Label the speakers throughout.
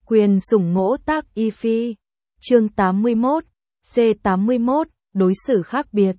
Speaker 1: Quyền sủng ngỗ tác y phi. Chương 81, C81, đối xử khác biệt.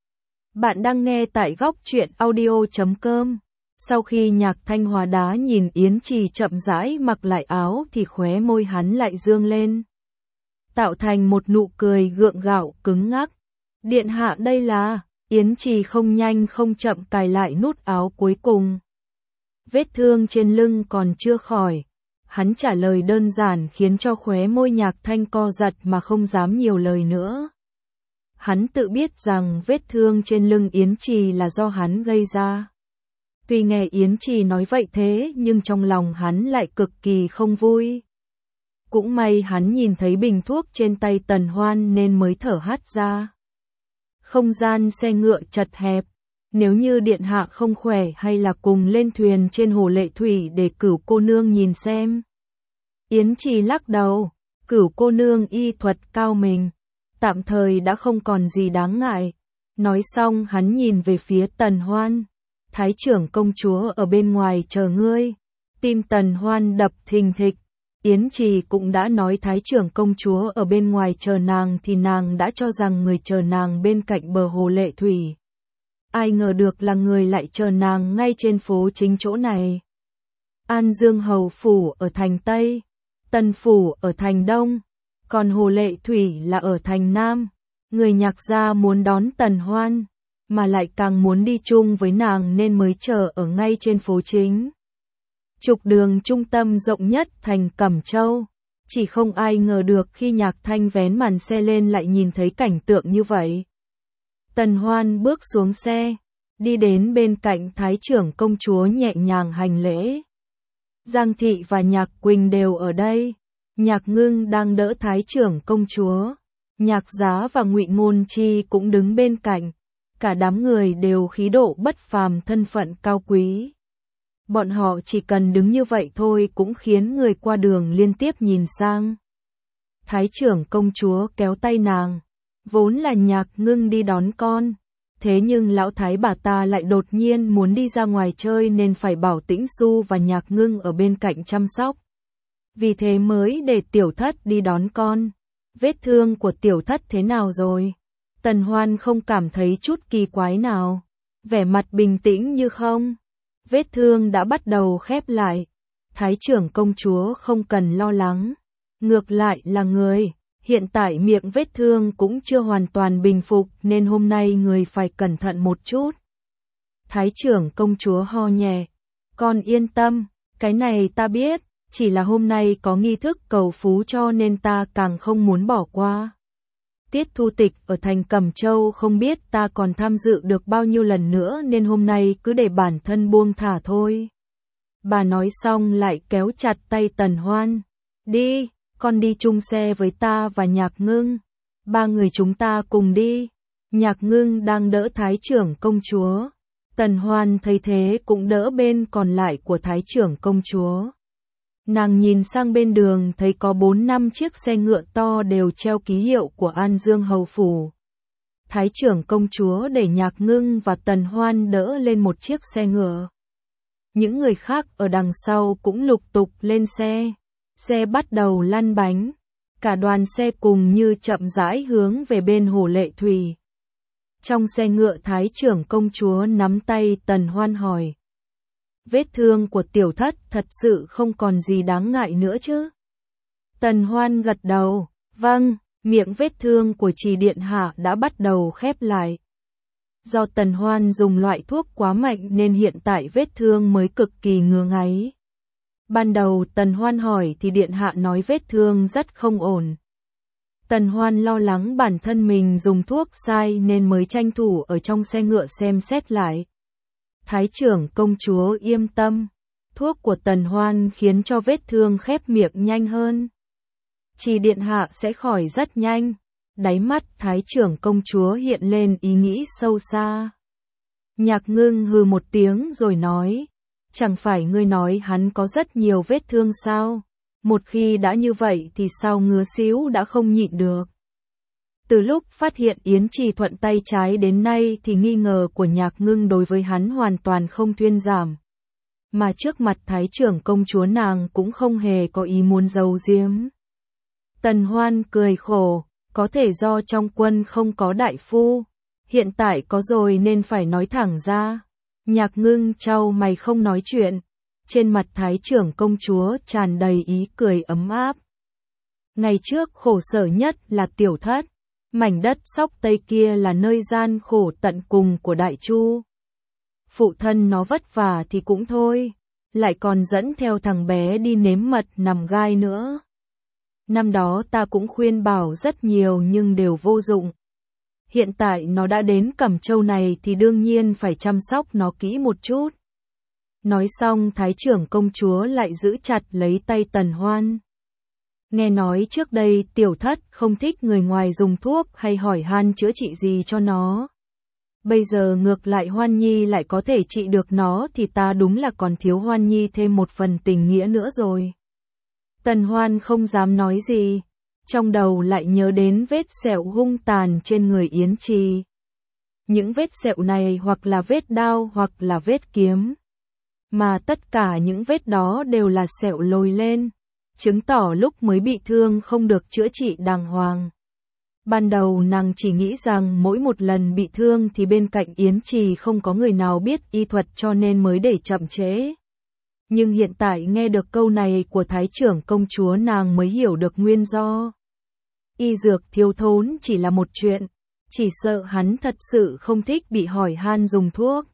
Speaker 1: Bạn đang nghe tại góc truyện audio.com. Sau khi Nhạc Thanh hóa đá nhìn Yến Trì chậm rãi mặc lại áo thì khóe môi hắn lại dương lên, tạo thành một nụ cười gượng gạo cứng ngắc. Điện hạ đây là, Yến Trì không nhanh không chậm cài lại nút áo cuối cùng. Vết thương trên lưng còn chưa khỏi. Hắn trả lời đơn giản khiến cho khóe môi Nhạc Thanh co giật mà không dám nhiều lời nữa. Hắn tự biết rằng vết thương trên lưng Yến Trì là do hắn gây ra. Tuy nghe Yến Trì nói vậy thế nhưng trong lòng hắn lại cực kỳ không vui. Cũng may hắn nhìn thấy bình thuốc trên tay Tần Hoan nên mới thở hắt ra. Không gian xe ngựa chật hẹp. Nếu như điện hạ không khỏe hay là cùng lên thuyền trên hồ Lệ Thủy để Cửu cô nương nhìn xem. Yến Trì lắc đầu, Cửu cô nương y thuật cao mình, tạm thời đã không còn gì đáng ngại. Nói xong hắn nhìn về phía Tần Hoan, Thái trưởng công chúa ở bên ngoài chờ ngươi. Tim Tần Hoan đập thình thịch, Yến Trì cũng đã nói Thái trưởng công chúa ở bên ngoài chờ nàng thì nàng đã cho rằng người chờ nàng bên cạnh bờ hồ Lệ Thủy. Ai ngờ được là người lại chờ nàng ngay trên phố chính chỗ này. An Dương Hầu Phủ ở thành Tây, Tần Phủ ở thành Đông, còn hồ Lệ Thủy là ở thành Nam. Người Nhạc gia muốn đón Tần Hoan, mà lại càng muốn đi chung với nàng nên mới chờ ở ngay trên phố chính. Trục đường trung tâm rộng nhất thành Cẩm Châu. Chỉ không ai ngờ được khi Nhạc Thanh vén màn xe lên lại nhìn thấy cảnh tượng như vậy. Tần Hoan bước xuống xe, đi đến bên cạnh Thái trưởng công chúa nhẹ nhàng hành lễ. Giang Thị và Nhạc Quỳnh đều ở đây. Nhạc Ngưng đang đỡ Thái trưởng công chúa. Nhạc Giá và Ngụy Ngôn Chi cũng đứng bên cạnh. Cả đám người đều khí độ bất phàm, thân phận cao quý. Bọn họ chỉ cần đứng như vậy thôi cũng khiến người qua đường liên tiếp nhìn sang. Thái trưởng công chúa kéo tay nàng. Vốn là Nhạc Ngưng đi đón con, thế nhưng lão thái bà ta lại đột nhiên muốn đi ra ngoài chơi nên phải bảo Tĩnh Xu và Nhạc Ngưng ở bên cạnh chăm sóc. Vì thế mới để tiểu thất đi đón con. Vết thương của tiểu thất thế nào rồi? Tần Hoan không cảm thấy chút kỳ quái nào, vẻ mặt bình tĩnh như không. Vết thương đã bắt đầu khép lại. Thái trưởng công chúa không cần lo lắng. Ngược lại là người. Hiện tại miệng vết thương cũng chưa hoàn toàn bình phục nên hôm nay người phải cẩn thận một chút. Thái trưởng công chúa ho nhẹ. Con yên tâm, cái này ta biết, chỉ là hôm nay có nghi thức cầu phú cho nên ta càng không muốn bỏ qua. Tiết thu tịch ở thành Cẩm Châu không biết ta còn tham dự được bao nhiêu lần nữa nên hôm nay cứ để bản thân buông thả thôi. Bà nói xong lại kéo chặt tay Tần Hoan. Đi. Con đi chung xe với ta và Nhạc Ngưng. Ba người chúng ta cùng đi. Nhạc Ngưng đang đỡ Thái trưởng công chúa. Tần Hoan thấy thế cũng đỡ bên còn lại của Thái trưởng công chúa. Nàng nhìn sang bên đường thấy có 4-5 chiếc xe ngựa to đều treo ký hiệu của An Dương Hầu Phủ. Thái trưởng công chúa để Nhạc Ngưng và Tần Hoan đỡ lên một chiếc xe ngựa. Những người khác ở đằng sau cũng lục tục lên xe. Xe bắt đầu lăn bánh, cả đoàn xe cùng như chậm rãi hướng về bên hồ Lệ Thủy. Trong xe ngựa Thái trưởng công chúa nắm tay Tần Hoan hỏi. Vết thương của tiểu thất thật sự không còn gì đáng ngại nữa chứ? Tần Hoan gật đầu, vâng, miệng vết thương của Trì điện hạ đã bắt đầu khép lại. Do Tần Hoan dùng loại thuốc quá mạnh nên hiện tại vết thương mới cực kỳ ngứa ngáy. Ban đầu Tần Hoan hỏi thì điện hạ nói vết thương rất không ổn. Tần Hoan lo lắng bản thân mình dùng thuốc sai nên mới tranh thủ ở trong xe ngựa xem xét lại. Thái trưởng công chúa yên tâm, thuốc của Tần Hoan khiến cho vết thương khép miệng nhanh hơn. Chỉ điện hạ sẽ khỏi rất nhanh. Đáy mắt Thái trưởng công chúa hiện lên ý nghĩ sâu xa. Nhạc Ngưng hừ một tiếng rồi nói. Chẳng phải ngươi nói hắn có rất nhiều vết thương sao? Một khi đã như vậy thì sao ngứa xíu đã không nhịn được. Từ lúc phát hiện Yến Trì thuận tay trái đến nay thì nghi ngờ của Nhạc Ngưng đối với hắn hoàn toàn không thuyên giảm. mà trước mặt Thái trưởng công chúa nàng cũng không hề có ý muốn giấu giếm. Tần Hoan cười khổ, có thể do trong quân không có đại phu, hiện tại có rồi nên phải nói thẳng ra. Nhạc Ngưng chau mày không nói chuyện, trên mặt Thái trưởng công chúa tràn đầy ý cười ấm áp. Ngày trước khổ sở nhất là Tiểu Thất, mảnh đất Sóc Tây kia là nơi gian khổ tận cùng của Đại Chu. Phụ thân nó vất vả thì cũng thôi, lại còn dẫn theo thằng bé đi nếm mật nằm gai nữa. Năm đó ta cũng khuyên bảo rất nhiều nhưng đều vô dụng. Hiện tại nó đã đến Cẩm Châu này thì đương nhiên phải chăm sóc nó kỹ một chút. Nói xong Thái trưởng công chúa lại giữ chặt lấy tay Tần Hoan. Nghe nói trước đây Tiểu Thất không thích người ngoài dùng thuốc hay hỏi han chữa trị gì cho nó. Bây giờ ngược lại Hoan Nhi lại có thể trị được nó thì ta đúng là còn thiếu Hoan Nhi thêm một phần tình nghĩa nữa rồi. Tần Hoan không dám nói gì, trong đầu lại nhớ đến vết sẹo hung tàn trên người Yến Trì. Những vết sẹo này hoặc là vết đao hoặc là vết kiếm. Mà tất cả những vết đó đều là sẹo lồi lên, chứng tỏ lúc mới bị thương không được chữa trị đàng hoàng. Ban đầu nàng chỉ nghĩ rằng mỗi một lần bị thương thì bên cạnh Yến Trì không có người nào biết y thuật cho nên mới để chậm trễ. Nhưng hiện tại nghe được câu này của Thái trưởng công chúa nàng mới hiểu được nguyên do. Y dược thiếu thốn chỉ là một chuyện, chỉ sợ hắn thật sự không thích bị hỏi han dùng thuốc.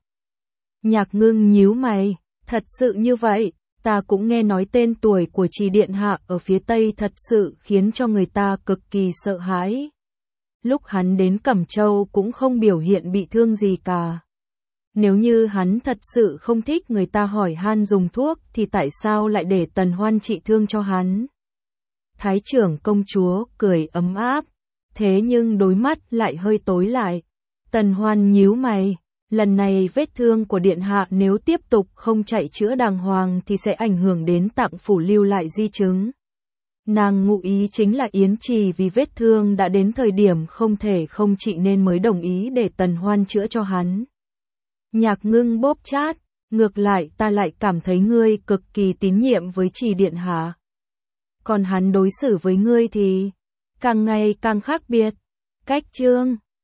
Speaker 1: Nhạc Ngưng nhíu mày, thật sự như vậy, ta cũng nghe nói tên tuổi của Trì điện hạ ở phía Tây thật sự khiến cho người ta cực kỳ sợ hãi. Lúc hắn đến Cẩm Châu cũng không biểu hiện bị thương gì cả. Nếu như hắn thật sự không thích người ta hỏi han dùng thuốc thì tại sao lại để Tần Hoan trị thương cho hắn? Thái trưởng công chúa cười ấm áp, thế nhưng đôi mắt lại hơi tối lại. Tần Hoan nhíu mày, lần này vết thương của điện hạ nếu tiếp tục không chạy chữa đàng hoàng thì sẽ ảnh hưởng đến Tạng phủ lưu lại di chứng. Nàng ngụ ý chính là Yến Trì vì vết thương đã đến thời điểm không thể không trị nên mới đồng ý để Tần Hoan chữa cho hắn. Nhạc Ngưng bóp chát, ngược lại ta lại cảm thấy ngươi cực kỳ tín nhiệm với Trì điện hạ. Còn hắn đối xử với ngươi thì càng ngày càng khác biệt. Cách chương